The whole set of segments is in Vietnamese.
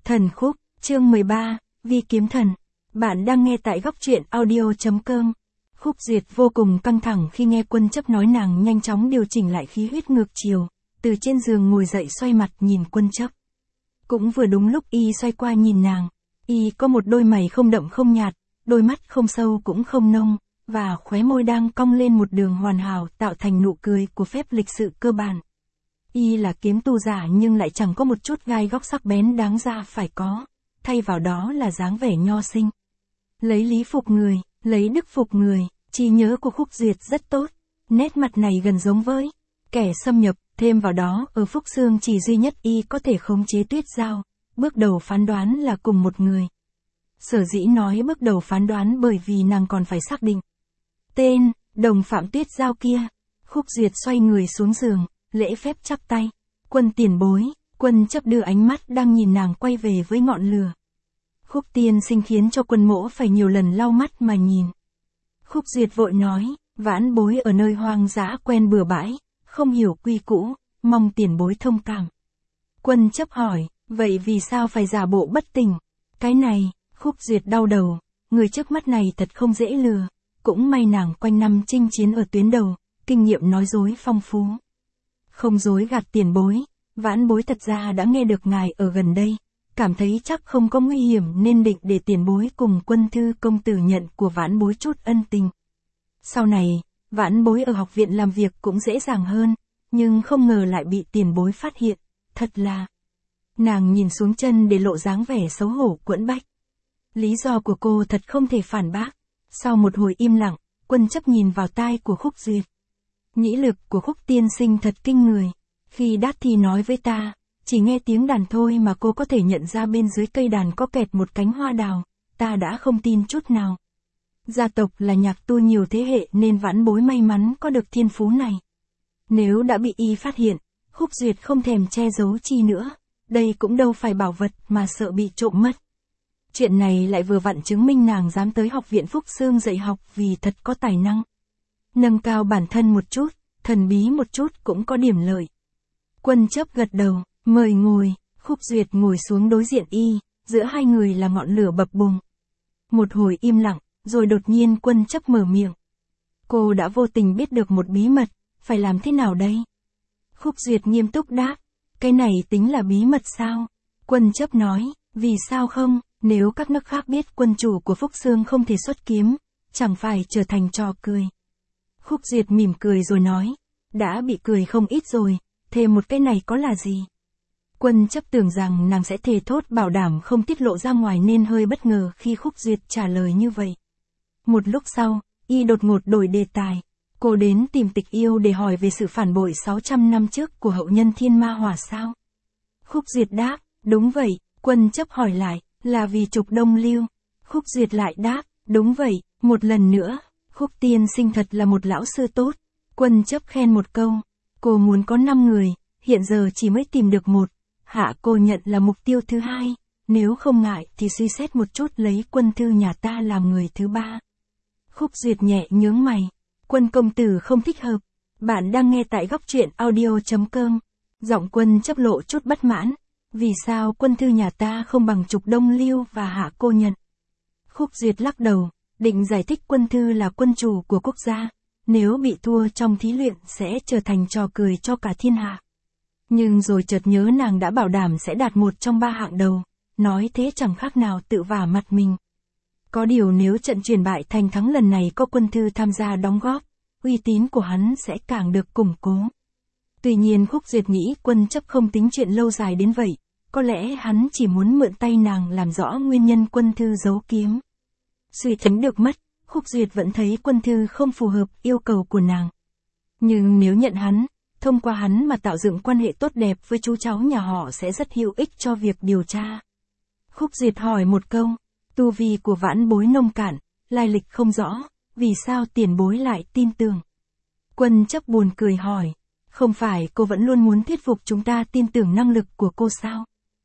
Thần khúc, chương 13, Vi kiếm thần. Bạn đang nghe tại góc truyện audio.com. Khúc Duyệt vô cùng căng thẳng khi nghe Quân Chấp nói nàng nhanh chóng điều chỉnh lại khí huyết ngược chiều, từ trên giường ngồi dậy xoay mặt nhìn Quân Chấp. Cũng vừa đúng lúc y xoay qua nhìn nàng, y có một đôi mày không đậm không nhạt, đôi mắt không sâu cũng không nông, và khóe môi đang cong lên một đường hoàn hảo tạo thành nụ cười của phép lịch sự cơ bản. Y là kiếm tu giả nhưng lại chẳng có một chút gai góc sắc bén đáng ra phải có, thay vào đó là dáng vẻ nho sinh. Lấy lý phục người, lấy đức phục người, trí nhớ của Khúc Duyệt rất tốt, nét mặt này gần giống với kẻ xâm nhập, thêm vào đó ở Phúc Xương chỉ duy nhất y có thể khống chế Tuyết Giao, bước đầu phán đoán là cùng một người. Sở dĩ nói bước đầu phán đoán bởi vì nàng còn phải xác định tên, đồng phạm Tuyết Giao kia. Khúc Duyệt xoay người xuống giường, lễ phép chắp tay. Quân tiền bối, Quân Chấp đưa ánh mắt đang nhìn nàng quay về với ngọn lửa. Khúc tiên sinh khiến cho Quân mỗ phải nhiều lần lau mắt mà nhìn. Khúc Duyệt vội nói, vãn bối ở nơi hoang dã quen bừa bãi, không hiểu quy cũ, mong tiền bối thông cảm. Quân Chấp hỏi, vậy vì sao phải giả bộ bất tỉnh? Cái này, Khúc Duyệt đau đầu, người trước mắt này thật không dễ lừa, cũng may nàng quanh năm chinh chiến ở tuyến đầu, kinh nghiệm nói dối phong phú. Không dối gạt tiền bối, vãn bối thật ra đã nghe được ngài ở gần đây, cảm thấy chắc không có nguy hiểm nên định để tiền bối cùng Quân thư công tử nhận của vãn bối chút ân tình. Sau này, vãn bối ở học viện làm việc cũng dễ dàng hơn, nhưng không ngờ lại bị tiền bối phát hiện, thật là... Nàng nhìn xuống chân để lộ dáng vẻ xấu hổ quẫn bách. Lý do của cô thật không thể phản bác. Sau một hồi im lặng, Quân Chấp nhìn vào tai của Khúc Duyệt. Nhĩ lực của Khúc tiên sinh thật kinh người. Khi đát thì nói với ta, chỉ nghe tiếng đàn thôi mà cô có thể nhận ra bên dưới cây đàn có kẹt một cánh hoa đào, ta đã không tin chút nào. Gia tộc là nhạc tu nhiều thế hệ nên vãn bối may mắn có được thiên phú này. Nếu đã bị y phát hiện, Khúc Duyệt không thèm che giấu chi nữa, đây cũng đâu phải bảo vật mà sợ bị trộm mất. Chuyện này lại vừa vặn chứng minh nàng dám tới học viện Phúc Xương dạy học vì thật có tài năng. Nâng cao bản thân một chút, thần bí một chút cũng có điểm lợi. Quân Chấp gật đầu, mời ngồi, Khúc Duyệt ngồi xuống đối diện y, giữa hai người là ngọn lửa bập bùng. Một hồi im lặng, rồi đột nhiên Quân Chấp mở miệng. Cô đã vô tình biết được một bí mật, phải làm thế nào đây? Khúc Duyệt nghiêm túc đáp, cái này tính là bí mật sao? Quân Chấp nói, vì sao không? Nếu các nước khác biết quân chủ của Phúc Xương không thể xuất kiếm, chẳng phải trở thành trò cười. Khúc Duyệt mỉm cười rồi nói, đã bị cười không ít rồi, thêm một cái này có là gì? Quân Chấp tưởng rằng nàng sẽ thề thốt bảo đảm không tiết lộ ra ngoài nên hơi bất ngờ khi Khúc Duyệt trả lời như vậy. Một lúc sau, y đột ngột đổi đề tài. Cô đến tìm Tịch Yêu để hỏi về sự phản bội 600 năm trước của hậu nhân Thiên Ma Hỏa sao? Khúc Duyệt đáp, đúng vậy. Quân Chấp hỏi lại, là vì trục Đông Lưu? Khúc Duyệt lại đáp, đúng vậy. Một lần nữa, Khúc tiên sinh thật là một lão sư tốt. Quân Chấp khen một câu, cô muốn có 5 người, hiện giờ chỉ mới tìm được một, hạ cô nhận là mục tiêu thứ hai, nếu không ngại thì suy xét một chút lấy Quân thư nhà ta làm người thứ ba. Khúc Duyệt nhẹ nhướng mày, Quân công tử không thích hợp. Bạn đang nghe tại góc truyện audio.com. Giọng Quân Chấp lộ chút bất mãn. Vì sao Quân thư nhà ta không bằng trục Đông Lưu và hạ cô nhận? Khúc Duyệt lắc đầu, định giải thích Quân thư là quân chủ của quốc gia, nếu bị thua trong thí luyện sẽ trở thành trò cười cho cả thiên hạ. Nhưng rồi chợt nhớ nàng đã bảo đảm sẽ đạt một trong 3 hạng đầu, nói thế chẳng khác nào tự vả mặt mình. Có điều nếu trận chuyển bại thành thắng lần này có Quân thư tham gia đóng góp, uy tín của hắn sẽ càng được củng cố. Tuy nhiên Khúc Duyệt nghĩ Quân Chấp không tính chuyện lâu dài đến vậy, có lẽ hắn chỉ muốn mượn tay nàng làm rõ nguyên nhân Quân thư giấu kiếm. Suy tính được mất, Khúc Duyệt vẫn thấy Quân thư không phù hợp yêu cầu của nàng. Nhưng nếu nhận hắn, thông qua hắn mà tạo dựng quan hệ tốt đẹp với chú cháu nhà họ sẽ rất hữu ích cho việc điều tra. Khúc Duyệt hỏi một câu, tu vi của vãn bối nông cạn, lai lịch không rõ, vì sao tiền bối lại tin tưởng? Quân Chấp buồn cười hỏi, không phải cô vẫn luôn muốn thuyết phục chúng ta tin tưởng năng lực của cô sao?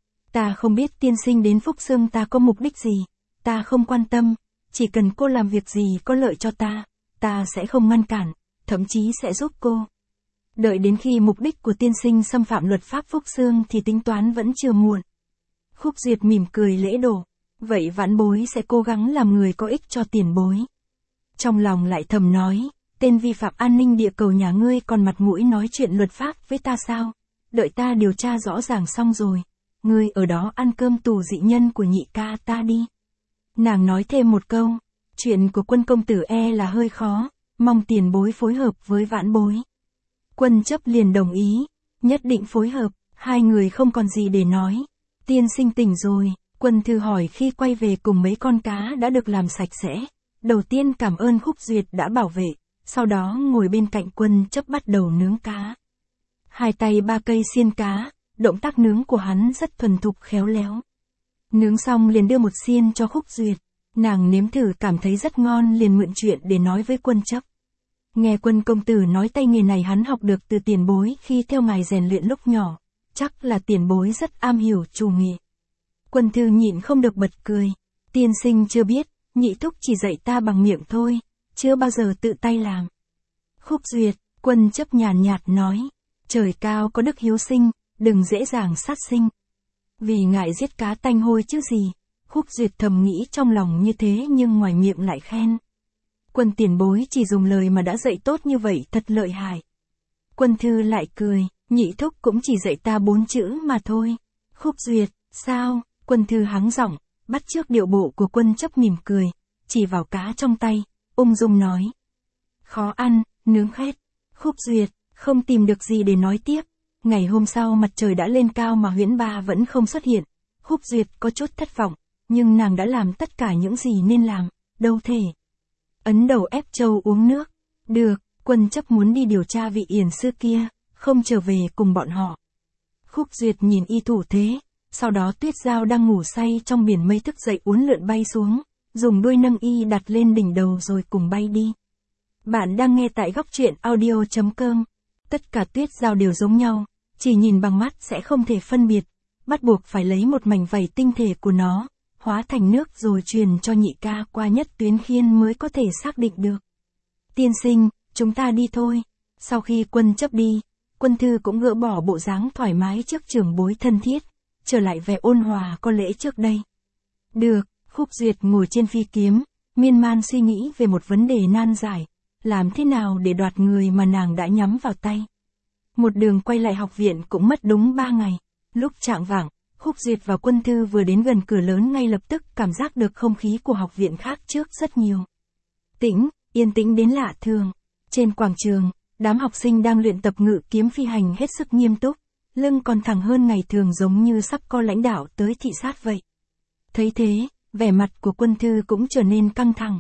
Ta không biết tiên sinh đến Phúc Xương ta có mục đích gì, ta không quan tâm, chỉ cần cô làm việc gì có lợi cho ta sẽ không ngăn cản, thậm chí sẽ giúp cô. Đợi đến khi mục đích của tiên sinh xâm phạm luật pháp Phúc Xương thì tính toán vẫn chưa muộn. Khúc Duyệt mỉm cười lễ độ. Vậy vãn bối sẽ cố gắng làm người có ích cho tiền bối. Trong lòng lại thầm nói, tên vi phạm an ninh địa cầu nhà ngươi còn mặt mũi nói chuyện luật pháp với ta sao? Đợi ta điều tra rõ ràng xong rồi, ngươi ở đó ăn cơm tù dị nhân của nhị ca ta đi. Nàng nói thêm một câu, chuyện của Quân công tử là hơi khó, mong tiền bối phối hợp với vãn bối. Quân chấp liền đồng ý, nhất định phối hợp, hai người không còn gì để nói. Tiên sinh tỉnh rồi, Quân thư hỏi khi quay về cùng mấy con cá đã được làm sạch sẽ. Đầu tiên cảm ơn Khúc Duyệt đã bảo vệ, sau đó ngồi bên cạnh Quân chấp bắt đầu nướng cá. Hai tay ba cây xiên cá, động tác nướng của hắn rất thuần thục khéo léo. Nướng xong liền đưa một xiên cho Khúc Duyệt, nàng nếm thử cảm thấy rất ngon liền mượn chuyện để nói với Quân chấp. Nghe Quân công tử nói tay nghề này hắn học được từ tiền bối khi theo ngài rèn luyện lúc nhỏ, chắc là tiền bối rất am hiểu chủ nghệ. Quân thư nhịn không được bật cười, tiên sinh chưa biết, nhị thúc chỉ dạy ta bằng miệng thôi, chưa bao giờ tự tay làm. Khúc Duyệt, Quân chấp nhàn nhạt nói, trời cao có đức hiếu sinh, đừng dễ dàng sát sinh. Vì ngại giết cá tanh hôi chứ gì, Khúc Duyệt thầm nghĩ trong lòng như thế nhưng ngoài miệng lại khen. Quân tiền bối chỉ dùng lời mà đã dạy tốt như vậy thật lợi hại. Quân thư lại cười, nhị thúc cũng chỉ dạy ta 4 chữ mà thôi. Khúc Duyệt, sao? Quân thư hắng giọng, bắt chước điệu bộ của Quân chấp mỉm cười, chỉ vào cá trong tay, ung dung nói. Khó ăn, nướng khét. Khúc Duyệt, không tìm được gì để nói tiếp. Ngày hôm sau mặt trời đã lên cao mà Huyễn Ba vẫn không xuất hiện. Khúc Duyệt có chút thất vọng, nhưng nàng đã làm tất cả những gì nên làm, đâu thể. Ấn đầu ép châu uống nước. Được, Quân chấp muốn đi điều tra vị yển sư kia, không trở về cùng bọn họ. Khúc Duyệt nhìn y thủ thế, sau đó Tuyết Giao đang ngủ say trong biển mây thức dậy uốn lượn bay xuống, dùng đuôi nâng y đặt lên đỉnh đầu rồi cùng bay đi. Bạn đang nghe tại góc truyện audio.com. Tất cả Tuyết Giao đều giống nhau, chỉ nhìn bằng mắt sẽ không thể phân biệt, bắt buộc phải lấy một mảnh vảy tinh thể của nó, hóa thành nước rồi truyền cho nhị ca qua nhất tuyến khiên mới có thể xác định được. Tiên sinh, chúng ta đi thôi. Sau khi Quân chấp đi, Quân thư cũng gỡ bỏ bộ dáng thoải mái trước trưởng bối thân thiết, trở lại vẻ ôn hòa có lễ trước đây. Được, Khúc Duyệt ngồi trên phi kiếm, miên man suy nghĩ về một vấn đề nan giải, làm thế nào để đoạt người mà nàng đã nhắm vào tay. Một đường quay lại học viện cũng mất đúng 3 ngày, lúc chạng vạng, Khúc Duyệt và Quân thư vừa đến gần cửa lớn ngay lập tức cảm giác được không khí của học viện khác trước rất nhiều. Yên tĩnh đến lạ thường. Trên quảng trường, đám học sinh đang luyện tập ngự kiếm phi hành hết sức nghiêm túc, lưng còn thẳng hơn ngày thường giống như sắp có lãnh đạo tới thị sát vậy. Thấy thế, vẻ mặt của Quân thư cũng trở nên căng thẳng.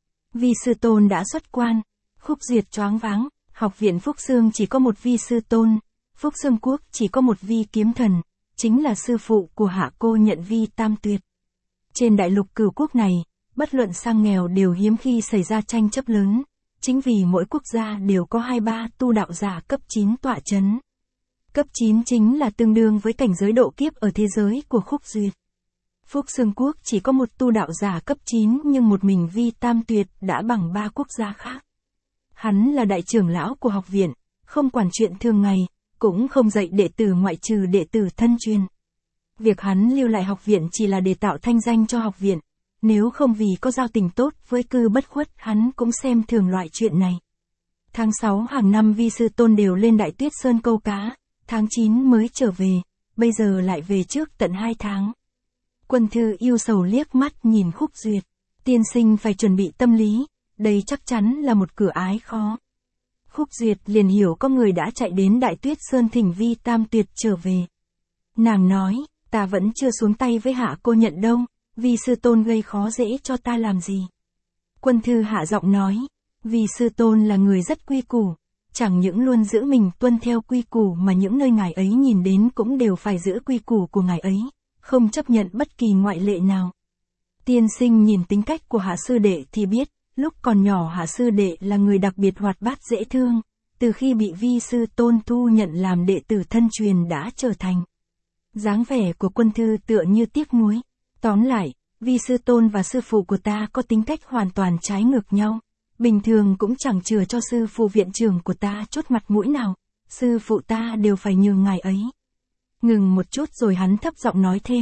Vi sư tôn đã xuất quan. Khúc Duyệt choáng váng, học viện Phúc Xương chỉ có một vi sư tôn, Phúc Xương Quốc chỉ có một vi kiếm thần, chính là sư phụ của hạ cô nhận vi tam tuyệt. Trên đại lục Cửu Quốc này, bất luận sang nghèo đều hiếm khi xảy ra tranh chấp lớn, chính vì mỗi quốc gia đều có 2-3 tu đạo giả cấp 9 tọa chấn. Cấp 9 chính là tương đương với cảnh giới độ kiếp ở thế giới của Khúc Duyệt. Phúc Xương Quốc chỉ có một tu đạo giả cấp 9 nhưng một mình vi tam tuyệt đã bằng 3 quốc gia khác. Hắn là đại trưởng lão của học viện, không quản chuyện thường ngày, cũng không dạy đệ tử ngoại trừ đệ tử thân truyền. Việc hắn lưu lại học viện chỉ là để tạo thanh danh cho học viện, nếu không vì có giao tình tốt với Cư Bất Khuất hắn cũng xem thường loại chuyện này. Tháng 6 hàng năm vi sư tôn đều lên Đại Tuyết Sơn câu cá, tháng 9 mới trở về, bây giờ lại về trước tận 2 tháng. Quân thư yêu sầu liếc mắt nhìn Khúc Duyệt, tiên sinh phải chuẩn bị tâm lý, đây chắc chắn là một cửa ái khó. Khúc Duyệt liền hiểu có người đã chạy đến Đại Tuyết Sơn thỉnh vi tam tuyệt trở về. Nàng nói, ta vẫn chưa xuống tay với hạ cô nhận đâu, vi sư tôn gây khó dễ cho ta làm gì. Quân thư hạ giọng nói, vi sư tôn là người rất quy củ, chẳng những luôn giữ mình tuân theo quy củ mà những nơi ngài ấy nhìn đến cũng đều phải giữ quy củ của ngài ấy, không chấp nhận bất kỳ ngoại lệ nào. Tiên sinh nhìn tính cách của hạ sư đệ thì biết, lúc còn nhỏ hạ sư đệ là người đặc biệt hoạt bát dễ thương, từ khi bị vi sư tôn thu nhận làm đệ tử thân truyền đã trở thành. Dáng vẻ của Quân thư tựa như tiếc nuối. Tóm lại, vi sư tôn và sư phụ của ta có tính cách hoàn toàn trái ngược nhau. Bình thường cũng chẳng chừa cho sư phụ viện trưởng của ta chốt mặt mũi nào. Sư phụ ta đều phải nhường ngài ấy. Ngừng một chút rồi hắn thấp giọng nói thêm.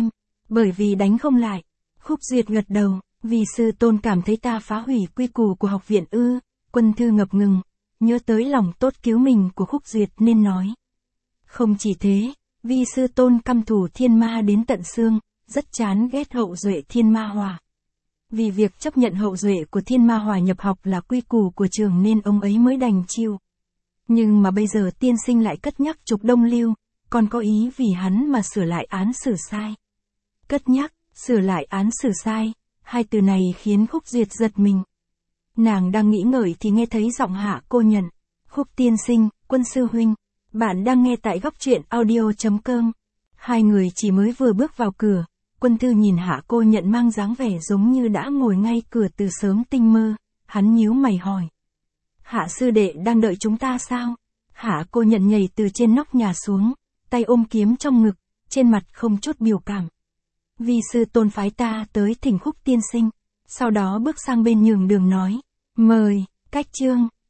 Bởi vì đánh không lại. Khúc Duyệt gật đầu, vì sư tôn cảm thấy ta phá hủy quy củ của học viện ư. Quân Thư ngập ngừng, nhớ tới lòng tốt cứu mình của Khúc Duyệt nên nói. Không chỉ thế, vì sư tôn căm thù thiên ma đến tận xương, rất chán ghét hậu duệ thiên ma hòa. Vì việc chấp nhận hậu duệ của thiên ma hòa nhập học là quy củ của trường nên ông ấy mới đành chịu. Nhưng mà bây giờ tiên sinh lại cất nhắc trục Đông Lưu, còn có ý vì hắn mà sửa lại án xử sai. Cất nhắc, sửa lại án xử sai, hai từ này khiến Khúc Duyệt giật mình. Nàng đang nghĩ ngợi thì nghe thấy giọng Hạ Cô Nhận. Khúc tiên sinh, Quân sư huynh, bạn đang nghe tại góc truyện audio.com. Hai người chỉ mới vừa bước vào cửa, Quân Thư nhìn Hạ Cô Nhận mang dáng vẻ giống như đã ngồi ngay cửa từ sớm tinh mơ, hắn nhíu mày hỏi. Hạ sư đệ đang đợi chúng ta sao? Hạ Cô Nhận nhảy từ trên nóc nhà xuống, tay ôm kiếm trong ngực, trên mặt không chút biểu cảm. Vì sư tôn phái ta tới thỉnh Khúc tiên sinh, sau đó bước sang bên nhường đường nói, mời, cách chương.